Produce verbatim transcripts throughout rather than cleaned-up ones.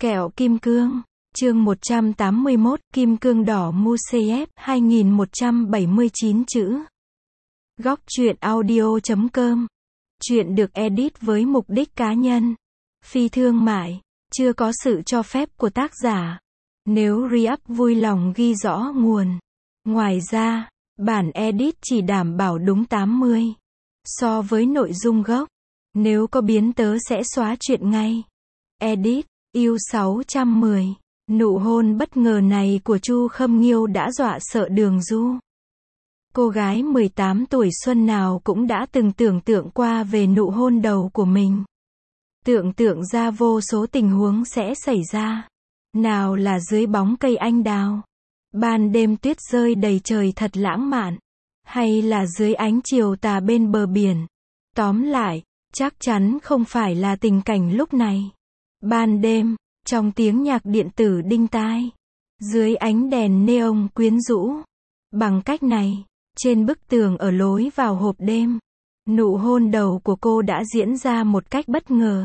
Kẹo kim cương. Chương một trăm tám mươi mốt, kim cương đỏ Musef, hai nghìn một trăm bảy mươi chín chữ. Góc truyện audio chấm com. Truyện được edit với mục đích cá nhân, phi thương mại, chưa có sự cho phép của tác giả. Nếu re-up vui lòng ghi rõ nguồn. Ngoài ra, bản edit chỉ đảm bảo đúng tám mươi so với nội dung gốc. Nếu có biến tớ sẽ xóa chuyện ngay. Edit, yêu sáu trăm mười. Nụ hôn bất ngờ này của Chu Khâm Nghiêu đã dọa sợ Đường Du. Cô gái mười tám tuổi xuân nào cũng đã từng tưởng tượng qua về nụ hôn đầu của mình. Tưởng tượng ra vô số tình huống sẽ xảy ra. Nào là dưới bóng cây anh đào, ban đêm tuyết rơi đầy trời thật lãng mạn, hay là dưới ánh chiều tà bên bờ biển. Tóm lại, chắc chắn không phải là tình cảnh lúc này. Ban đêm, trong tiếng nhạc điện tử đinh tai, dưới ánh đèn neon quyến rũ. Bằng cách này, trên bức tường ở lối vào hộp đêm, nụ hôn đầu của cô đã diễn ra một cách bất ngờ.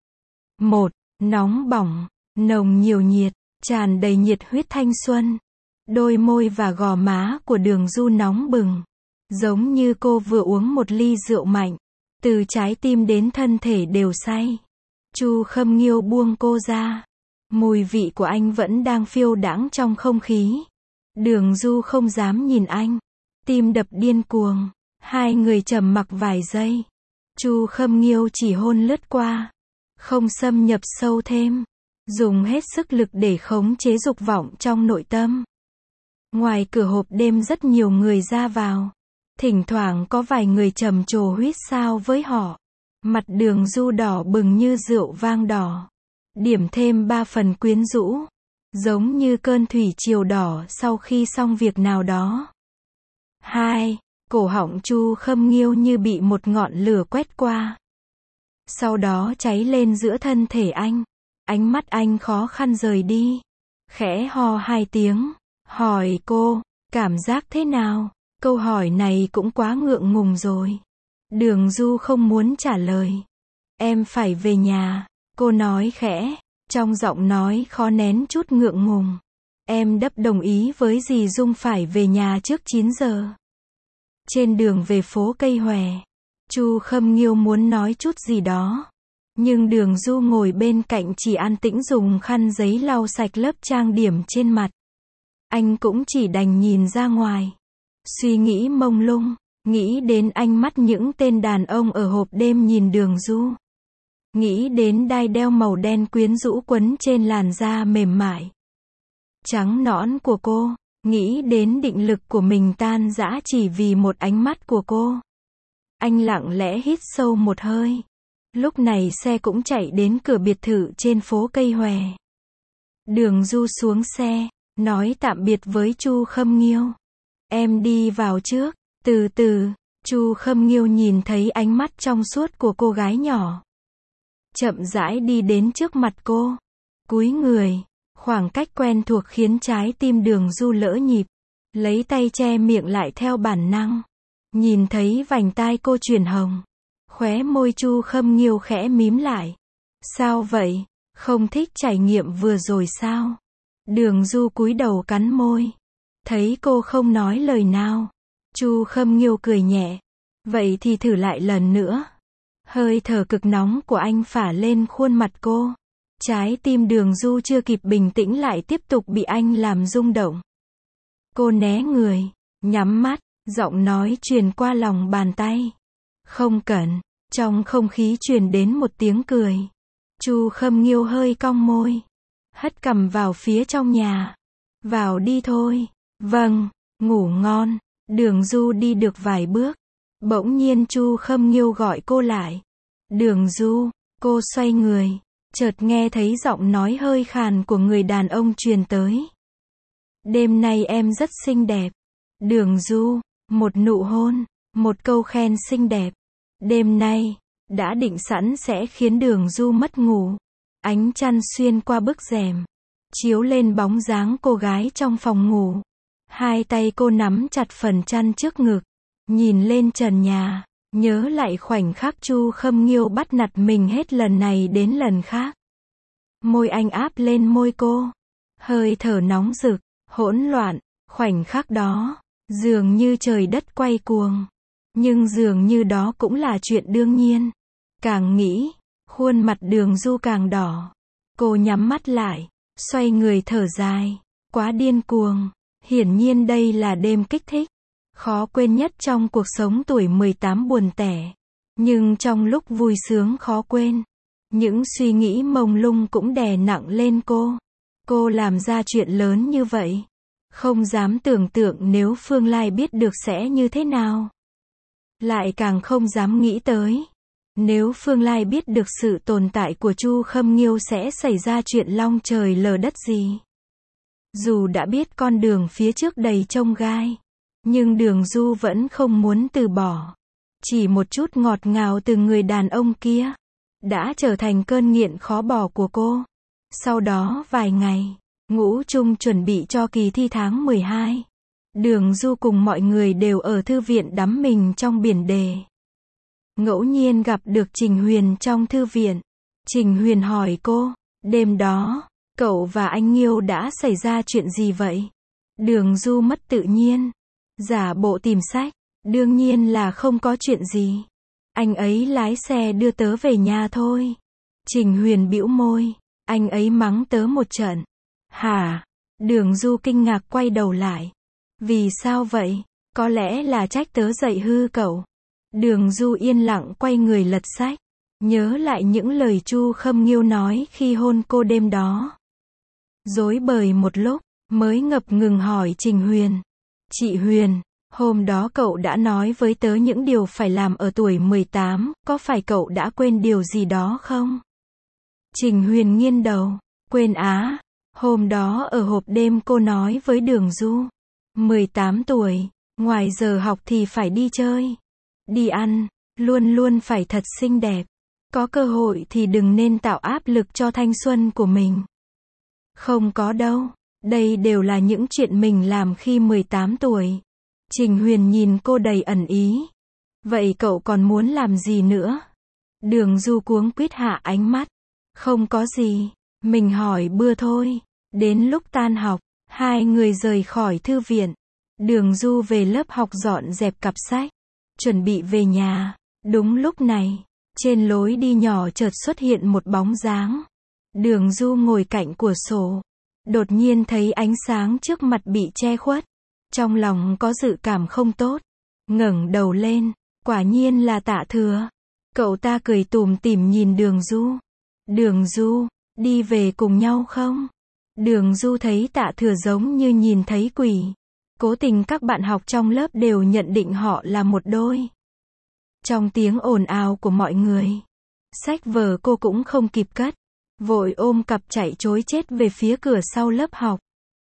Một, nóng bỏng, nồng nhiều nhiệt, tràn đầy nhiệt huyết thanh xuân. Đôi môi và gò má của Đường Du nóng bừng, giống như cô vừa uống một ly rượu mạnh, từ trái tim đến thân thể đều say. Chu Khâm Nghiêu buông cô ra. Mùi vị của anh vẫn đang phiêu đãng trong không khí. Đường Du không dám nhìn anh, tim đập điên cuồng. Hai người trầm mặc vài giây. Chu Khâm Nghiêu chỉ hôn lướt qua, không xâm nhập sâu thêm, dùng hết sức lực để khống chế dục vọng trong nội tâm. Ngoài cửa hộp đêm rất nhiều người ra vào. Thỉnh thoảng có vài người trầm trồ huýt sáo với họ. Mặt Đường Du đỏ bừng như rượu vang đỏ, điểm thêm ba phần quyến rũ, giống như cơn thủy triều đỏ sau khi xong việc nào đó. Hai, cổ họng Chu Khâm Nghiêu như bị một ngọn lửa quét qua, sau đó cháy lên giữa thân thể anh. Ánh mắt anh khó khăn rời đi, khẽ ho hai tiếng, hỏi cô, cảm giác thế nào? Câu hỏi này cũng quá ngượng ngùng rồi. Đường Du không muốn trả lời. Em phải về nhà, cô nói khẽ, trong giọng nói khó nén chút ngượng ngùng. Em đáp đồng ý với dì Dung phải về nhà trước chín giờ. Trên đường về phố Cây Hòe, Chu Khâm Nghiêu muốn nói chút gì đó, nhưng Đường Du ngồi bên cạnh chỉ an tĩnh dùng khăn giấy lau sạch lớp trang điểm trên mặt. Anh cũng chỉ đành nhìn ra ngoài, suy nghĩ mông lung. Nghĩ đến ánh mắt những tên đàn ông ở hộp đêm nhìn Đường Du. Nghĩ đến đai đeo màu đen quyến rũ quấn trên làn da mềm mại, trắng nõn của cô. Nghĩ đến định lực của mình tan rã chỉ vì một ánh mắt của cô. Anh lặng lẽ hít sâu một hơi. Lúc này xe cũng chạy đến cửa biệt thự trên phố Cây Hòe. Đường Du xuống xe, nói tạm biệt với Chu Khâm Nghiêu. Em đi vào trước. Từ từ, Chu Khâm Nghiêu nhìn thấy ánh mắt trong suốt của cô gái nhỏ. Chậm rãi đi đến trước mặt cô. Cúi người, khoảng cách quen thuộc khiến trái tim Đường Du lỡ nhịp. Lấy tay che miệng lại theo bản năng. Nhìn thấy vành tai cô chuyển hồng. Khóe môi Chu Khâm Nghiêu khẽ mím lại. Sao vậy? Không thích trải nghiệm vừa rồi sao? Đường Du cúi đầu cắn môi. Thấy cô không nói lời nào, Chu Khâm Nghiêu cười nhẹ. Vậy thì thử lại lần nữa. Hơi thở cực nóng của anh phả lên khuôn mặt cô. Trái tim Đường Du chưa kịp bình tĩnh lại tiếp tục bị anh làm rung động. Cô né người, nhắm mắt, giọng nói truyền qua lòng bàn tay. Không cần. Trong không khí truyền đến một tiếng cười. Chu Khâm Nghiêu hơi cong môi, hất cằm vào phía trong nhà. Vào đi thôi. Vâng, ngủ ngon. Đường Du đi được vài bước, bỗng nhiên Chu Khâm Nghiêu gọi cô lại. Đường Du, cô xoay người, chợt nghe thấy giọng nói hơi khàn của người đàn ông truyền tới. Đêm nay em rất xinh đẹp. Đường Du, một nụ hôn, một câu khen xinh đẹp. Đêm nay, đã định sẵn sẽ khiến Đường Du mất ngủ. Ánh chăn xuyên qua bức rèm, chiếu lên bóng dáng cô gái trong phòng ngủ. Hai tay cô nắm chặt phần chăn trước ngực, nhìn lên trần nhà, nhớ lại khoảnh khắc Chu Khâm Nghiêu bắt nạt mình hết lần này đến lần khác. Môi anh áp lên môi cô. Hơi thở nóng rực, hỗn loạn, khoảnh khắc đó, dường như trời đất quay cuồng. Nhưng dường như đó cũng là chuyện đương nhiên. Càng nghĩ, khuôn mặt Đường Du càng đỏ. Cô nhắm mắt lại, xoay người thở dài. Quá điên cuồng. Hiển nhiên đây là đêm kích thích. Khó quên nhất trong cuộc sống tuổi mười tám buồn tẻ. Nhưng trong lúc vui sướng khó quên. Những suy nghĩ mông lung cũng đè nặng lên cô. Cô làm ra chuyện lớn như vậy. Không dám tưởng tượng nếu Phương Lai biết được sẽ như thế nào. Lại càng không dám nghĩ tới. Nếu Phương Lai biết được sự tồn tại của Chu Khâm Nghiêu sẽ xảy ra chuyện long trời lở đất gì. Dù đã biết con đường phía trước đầy chông gai. Nhưng Đường Du vẫn không muốn từ bỏ. Chỉ một chút ngọt ngào từ người đàn ông kia. Đã trở thành cơn nghiện khó bỏ của cô. Sau đó vài ngày, Ngũ Trung chuẩn bị cho kỳ thi tháng mười hai. Đường Du cùng mọi người đều ở thư viện đắm mình trong biển đề. Ngẫu nhiên gặp được Trình Huyền trong thư viện. Trình Huyền hỏi cô, đêm đó, cậu và anh Nghiêu đã xảy ra chuyện gì vậy? Đường Du mất tự nhiên. Giả bộ tìm sách. Đương nhiên là không có chuyện gì. Anh ấy lái xe đưa tớ về nhà thôi. Trình Huyền bĩu môi. Anh ấy mắng tớ một trận. Hả? Đường Du kinh ngạc quay đầu lại. Vì sao vậy? Có lẽ là trách tớ dạy hư cậu. Đường Du yên lặng quay người lật sách. Nhớ lại những lời Chu Khâm Nghiêu nói khi hôn cô đêm đó. Rối bời một lúc, mới ngập ngừng hỏi Trình Huyền. Chị Huyền, hôm đó cậu đã nói với tớ những điều phải làm ở tuổi mười tám, có phải cậu đã quên điều gì đó không? Trình Huyền nghiêng đầu. Quên á. Hôm đó ở hộp đêm cô nói với Đường Du. mười tám tuổi, ngoài giờ học thì phải đi chơi. Đi ăn, luôn luôn phải thật xinh đẹp. Có cơ hội thì đừng nên tạo áp lực cho thanh xuân của mình. Không có đâu. Đây đều là những chuyện mình làm khi mười tám tuổi. Trình Huyền nhìn cô đầy ẩn ý. Vậy cậu còn muốn làm gì nữa? Đường Du cuống quýt hạ ánh mắt. Không có gì. Mình hỏi bừa thôi. Đến lúc tan học, hai người rời khỏi thư viện. Đường Du về lớp học dọn dẹp cặp sách. Chuẩn bị về nhà. Đúng lúc này, trên lối đi nhỏ chợt xuất hiện một bóng dáng. Đường Du ngồi cạnh cửa sổ. Đột nhiên thấy ánh sáng trước mặt bị che khuất. Trong lòng có dự cảm không tốt. Ngẩng đầu lên, quả nhiên là Tạ Thừa. Cậu ta cười tủm tỉm nhìn Đường Du. Đường Du, đi về cùng nhau không? Đường Du thấy Tạ Thừa giống như nhìn thấy quỷ. Cố tình các bạn học trong lớp đều nhận định họ là một đôi. Trong tiếng ồn ào của mọi người, sách vở cô cũng không kịp cất. Vội ôm cặp chạy trối chết về phía cửa sau lớp học.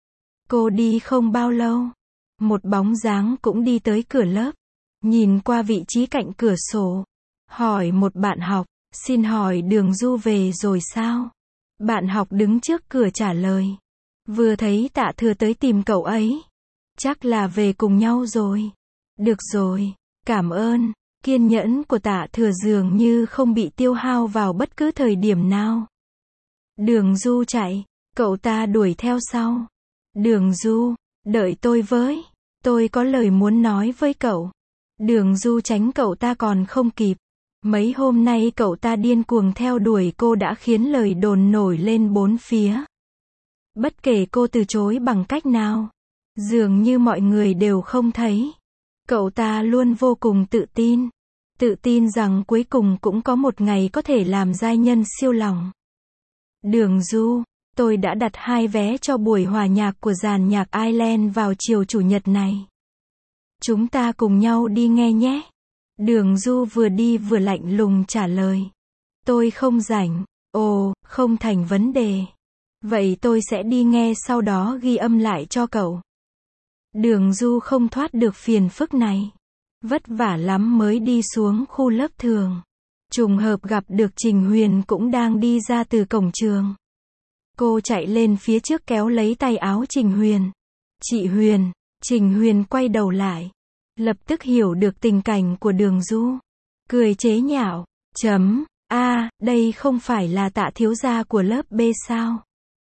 Cô đi không bao lâu. Một bóng dáng cũng đi tới cửa lớp. Nhìn qua vị trí cạnh cửa sổ. Hỏi một bạn học, xin hỏi Đường Du về rồi sao? Bạn học đứng trước cửa trả lời. Vừa thấy Tạ Thừa tới tìm cậu ấy. Chắc là về cùng nhau rồi. Được rồi, cảm ơn. Kiên nhẫn của Tạ Thừa dường như không bị tiêu hao vào bất cứ thời điểm nào. Đường Du chạy, cậu ta đuổi theo sau. Đường Du, đợi tôi với. Tôi có lời muốn nói với cậu. Đường Du tránh cậu ta còn không kịp. Mấy hôm nay cậu ta điên cuồng theo đuổi cô đã khiến lời đồn nổi lên bốn phía. Bất kể cô từ chối bằng cách nào, dường như mọi người đều không thấy. Cậu ta luôn vô cùng tự tin. Tự tin rằng cuối cùng cũng có một ngày có thể làm giai nhân siêu lòng. Đường Du, tôi đã đặt hai vé cho buổi hòa nhạc của dàn nhạc Ireland vào chiều chủ nhật này. Chúng ta cùng nhau đi nghe nhé. Đường Du vừa đi vừa lạnh lùng trả lời. Tôi không rảnh. Ồ, không thành vấn đề. Vậy tôi sẽ đi nghe sau đó ghi âm lại cho cậu. Đường Du không thoát được phiền phức này. Vất vả lắm mới đi xuống khu lớp thường. Trùng hợp gặp được Trình Huyền cũng đang đi ra từ cổng trường. Cô chạy lên phía trước kéo lấy tay áo Trình Huyền. Chị Huyền. Trình Huyền quay đầu lại. Lập tức hiểu được tình cảnh của Đường Du. Cười chế nhạo. Chấm. A, đây không phải là Tạ thiếu gia của lớp B sao?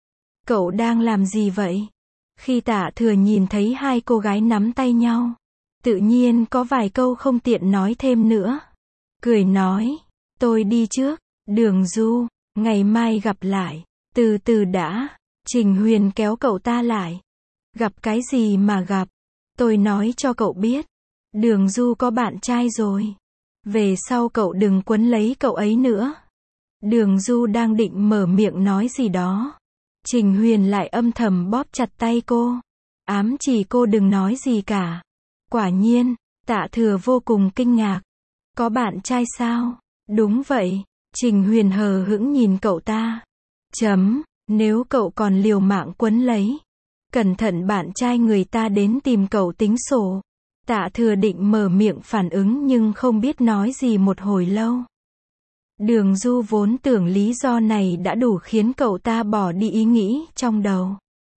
Cậu đang làm gì vậy? Khi Tạ Thừa nhìn thấy hai cô gái nắm tay nhau, tự nhiên có vài câu không tiện nói thêm nữa. Cười nói, tôi đi trước, Đường Du, ngày mai gặp lại, từ từ đã. Trình Huyền kéo cậu ta lại. Gặp cái gì mà gặp? Tôi nói cho cậu biết, Đường Du có bạn trai rồi. Về sau cậu đừng quấn lấy cậu ấy nữa. Đường Du đang định mở miệng nói gì đó. Trình Huyền lại âm thầm bóp chặt tay cô, ám chỉ cô đừng nói gì cả. Quả nhiên, Tạ Thừa vô cùng kinh ngạc. Có bạn trai sao? Đúng vậy. Trình Huyền hờ hững nhìn cậu ta. Chấm, nếu cậu còn liều mạng quấn lấy, cẩn thận bạn trai người ta đến tìm cậu tính sổ. Tạ Thừa định mở miệng phản ứng nhưng không biết nói gì một hồi lâu. Đường Du vốn tưởng lý do này đã đủ khiến cậu ta bỏ đi ý nghĩ trong đầu.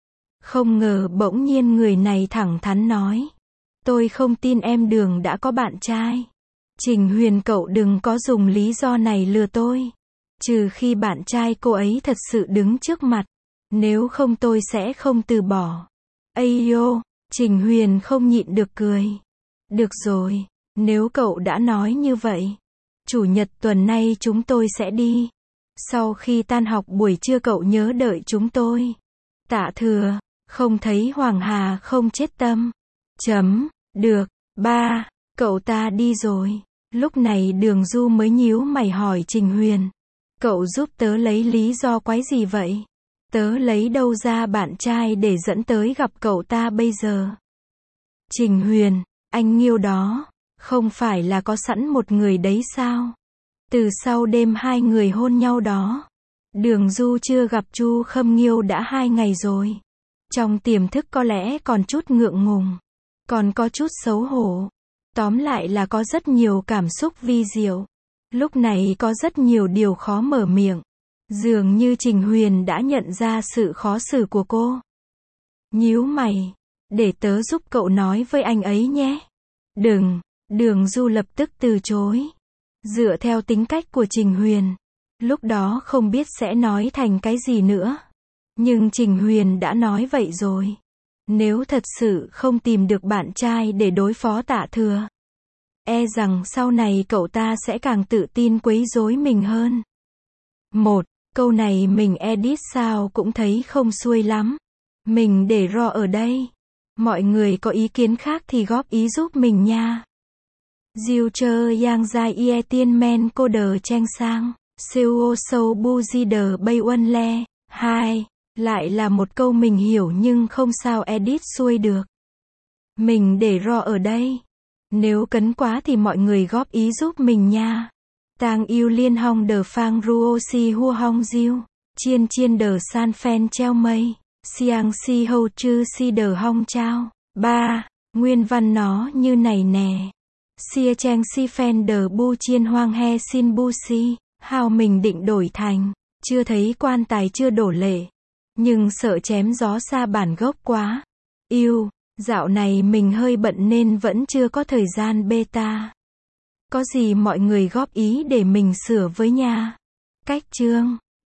Không ngờ bỗng nhiên người này thẳng thắn nói. Tôi không tin em Đường đã có bạn trai. Trình Huyền cậu đừng có dùng lý do này lừa tôi. Trừ khi bạn trai cô ấy thật sự đứng trước mặt. Nếu không tôi sẽ không từ bỏ. Ây yo, Trình Huyền không nhịn được cười. Được rồi, nếu cậu đã nói như vậy. Chủ nhật tuần nay chúng tôi sẽ đi. Sau khi tan học buổi trưa cậu nhớ đợi chúng tôi. Tạ Thừa, không thấy Hoàng Hà không chết tâm. Chấm, được, ba, cậu ta đi rồi. Lúc này Đường Du mới nhíu mày hỏi Trình Huyền. Cậu giúp tớ lấy lý do quái gì vậy? Tớ lấy đâu ra bạn trai để dẫn tới gặp cậu ta bây giờ? Trình Huyền, anh Nghiêu đó, không phải là có sẵn một người đấy sao? Từ sau đêm hai người hôn nhau đó, Đường Du chưa gặp Chu Khâm Nghiêu đã hai ngày rồi. Trong tiềm thức có lẽ còn chút ngượng ngùng, còn có chút xấu hổ. Tóm lại là có rất nhiều cảm xúc vi diệu. Lúc này có rất nhiều điều khó mở miệng. Dường như Trình Huyền đã nhận ra sự khó xử của cô. Nhíu mày, để tớ giúp cậu nói với anh ấy nhé. Đừng, Đường Du lập tức từ chối. Dựa theo tính cách của Trình Huyền, lúc đó không biết sẽ nói thành cái gì nữa. Nhưng Trình Huyền đã nói vậy rồi. Nếu thật sự không tìm được bạn trai để đối phó Tạ Thừa, e rằng sau này cậu ta sẽ càng tự tin quấy rối mình hơn. Một, câu này mình edit sao cũng thấy không xuôi lắm. Mình để raw ở đây. Mọi người có ý kiến khác thì góp ý giúp mình nha. Diêu chơ yang gia ie tiên men cô đờ tranh sang. Seo sâu bu di đờ bay uân le. Hai, lại là một câu mình hiểu nhưng không sao edit xuôi được. Mình để raw ở đây. Nếu cấn quá thì mọi người góp ý giúp mình nha. Tang yêu liên hong đờ phang ruo si hua hong diêu. Chiên chiên đờ san phen treo mây. Siang si hâu chư si đờ hong trao. Ba, nguyên văn nó như này nè. Sia cheng si phen đờ bu chiên hoang he xin bu si. Hào mình định đổi thành. Chưa thấy quan tài chưa đổ lệ. Nhưng sợ chém gió xa bản gốc quá. Yêu, dạo này mình hơi bận nên vẫn chưa có thời gian beta. Có gì mọi người góp ý để mình sửa với nha. Cách chương